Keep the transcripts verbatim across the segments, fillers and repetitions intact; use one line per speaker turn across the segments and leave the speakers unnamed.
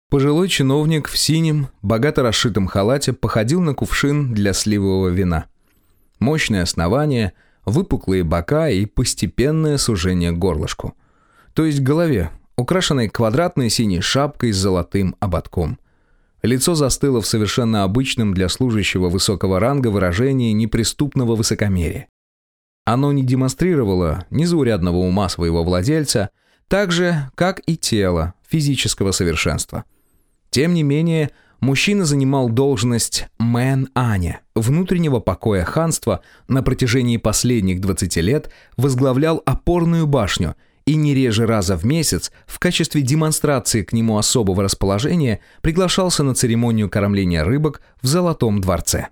Пожилой чиновник в синем, богато расшитом халате походил на кувшин для сливового вина. Мощное основание, выпуклые бока и постепенное сужение к горлышку. То есть к голове, украшенной квадратной синей шапкой с золотым ободком. Лицо застыло в совершенно обычном для служащего высокого ранга выражении неприступного высокомерия. Оно не демонстрировало незаурядного ума своего владельца, так же, как и тело физического совершенства. Тем не менее, мужчина занимал должность Мэн-Аня, внутреннего покоя ханства, на протяжении последних двадцати лет возглавлял опорную башню и не реже раза в месяц в качестве демонстрации к нему особого расположения приглашался на церемонию кормления рыбок в Золотом дворце.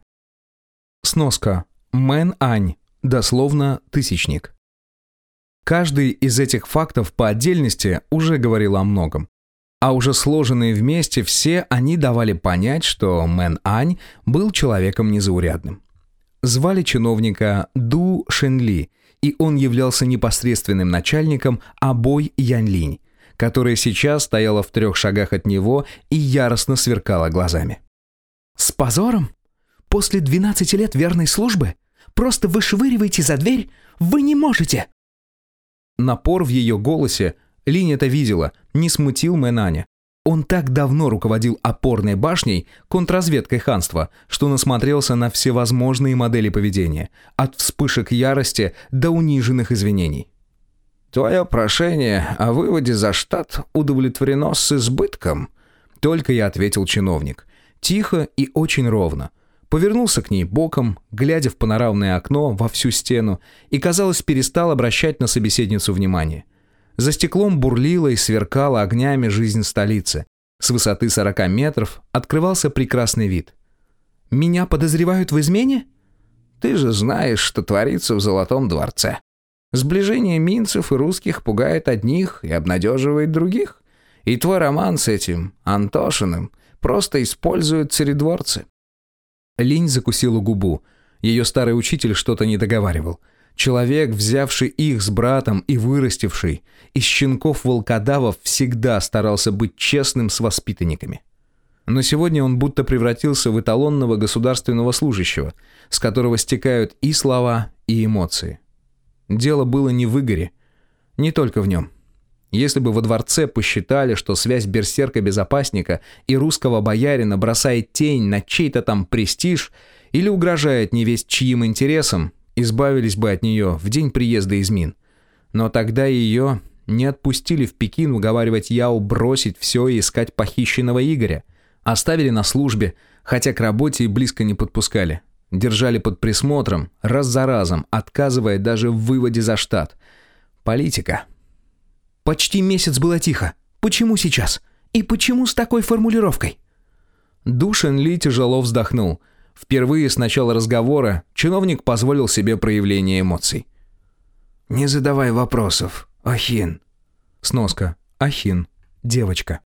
Сноска. Мэн-Ань, дословно «тысячник». Каждый из этих фактов по отдельности уже говорил о многом. А уже сложенные вместе все они давали понять, что Мэн-Ань был человеком незаурядным. Звали чиновника Ду Шэньли, и он являлся непосредственным начальником Абой Яньлинь, которая сейчас стояла в трех шагах от него и яростно сверкала глазами.
«С позором? После двенадцати лет верной службы? Просто вышвыриваете за дверь? Вы не можете!»
Напор в ее голосе, Линь это видела, не смутил Мэн-Аня. Он так давно руководил опорной башней, контрразведкой ханства, что насмотрелся на всевозможные модели поведения, от вспышек ярости до униженных извинений.
«Твое прошение о выводе за штат удовлетворено с избытком»,
— только и ответил чиновник. Тихо и очень ровно. Повернулся к ней боком, глядя в панорамное окно во всю стену, и, казалось, перестал обращать на собеседницу внимание. За стеклом бурлила и сверкала огнями жизнь столицы. С высоты сорока метров открывался прекрасный вид.
«Меня подозревают в измене?»
«Ты же знаешь, что творится в Золотом дворце. Сближение минцев и русских пугает одних и обнадеживает других. И твой роман с этим Антошиным просто используют царедворцы».
Линь закусила губу. Ее старый учитель что-то не договаривал. Человек, взявший их с братом и вырастивший, из щенков-волкодавов всегда старался быть честным с воспитанниками. Но сегодня он будто превратился в эталонного государственного служащего, с которого стекают и слова, и эмоции. Дело было не в Игоре, не только в нем. Если бы во дворце посчитали, что связь берсерка-безопасника и русского боярина бросает тень на чей-то там престиж или угрожает невесть чьим интересам, избавились бы от нее в день приезда из Мин. Но тогда ее не отпустили в Пекин уговаривать Яо бросить все и искать похищенного Игоря. Оставили на службе, хотя к работе и близко не подпускали. Держали под присмотром, раз за разом, отказывая даже в выводе за штат. Политика.
«Почти месяц было тихо. Почему сейчас? И почему с такой формулировкой?»
Ду Шэньли тяжело вздохнул. Впервые с начала разговора чиновник позволил себе проявление эмоций.
«Не задавай вопросов, Ахин».
Сноска. Ахин. Девочка.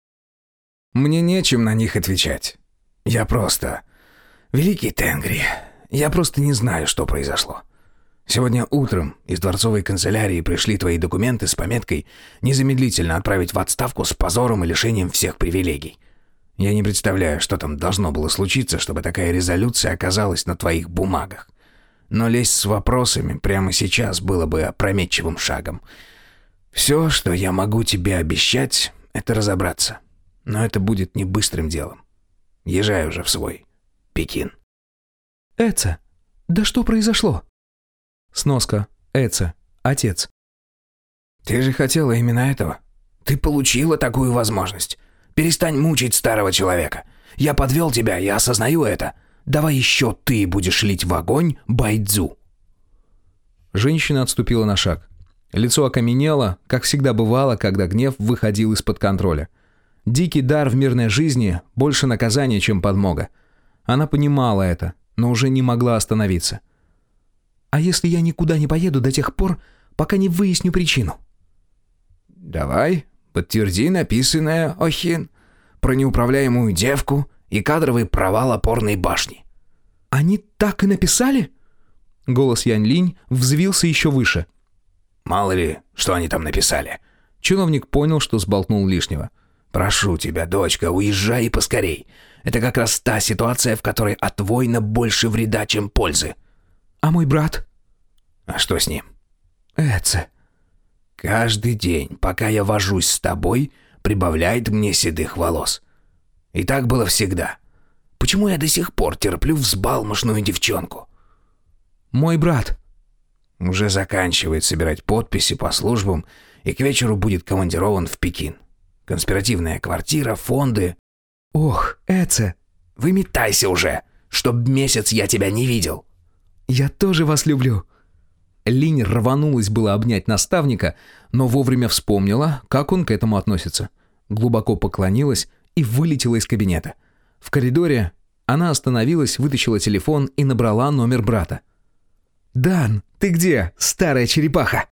«Мне нечем на них отвечать. Я просто... Великий Тенгри, я просто не знаю, что произошло. Сегодня утром из дворцовой канцелярии пришли твои документы с пометкой «Незамедлительно отправить в отставку с позором и лишением всех привилегий». Я не представляю, что там должно было случиться, чтобы такая резолюция оказалась на твоих бумагах. Но лезть с вопросами прямо сейчас было бы опрометчивым шагом. Все, что я могу тебе обещать, это разобраться. Но это будет не быстрым делом. Езжай уже в свой Пекин».
«Эца, да что произошло?»
Сноска. Эца. Отец.
«Ты же хотела именно этого. Ты получила такую возможность. Перестань мучить старого человека. Я подвел тебя, я осознаю это. Давай еще ты будешь лить в огонь Байдзу».
Женщина отступила на шаг. Лицо окаменело, как всегда бывало, когда гнев выходил из-под контроля. Дикий дар в мирной жизни – больше наказания, чем подмога. Она понимала это, но уже не могла остановиться.
«А если я никуда не поеду до тех пор, пока не выясню причину?»
«Давай, подтверди написанное, Охин, про неуправляемую девку и кадровый провал опорной башни».
«Они так и написали?»
Голос Янь-Линь взвился еще выше.
«Мало ли, что они там написали».
Чиновник понял, что сболтнул лишнего.
Прошу тебя, дочка, уезжай и поскорей. Это как раз та ситуация, в которой от воина больше вреда, чем пользы.
А мой брат?
А что с ним?
Эце.
Каждый день, пока я вожусь с тобой, прибавляет мне седых волос. И так было всегда. Почему я до сих пор терплю взбалмошную девчонку?
Мой брат.
Уже заканчивает собирать подписи по службам и к вечеру будет командирован в Пекин. Конспиративная квартира, фонды.
Ох, Эце.
Выметайся уже, чтоб месяц я тебя не видел.
Я тоже вас люблю.
Линь рванулась было обнять наставника, но вовремя вспомнила, как он к этому относится. Глубоко поклонилась и вылетела из кабинета. В коридоре она остановилась, вытащила телефон и набрала номер брата.
«Дан, ты где, старая черепаха?»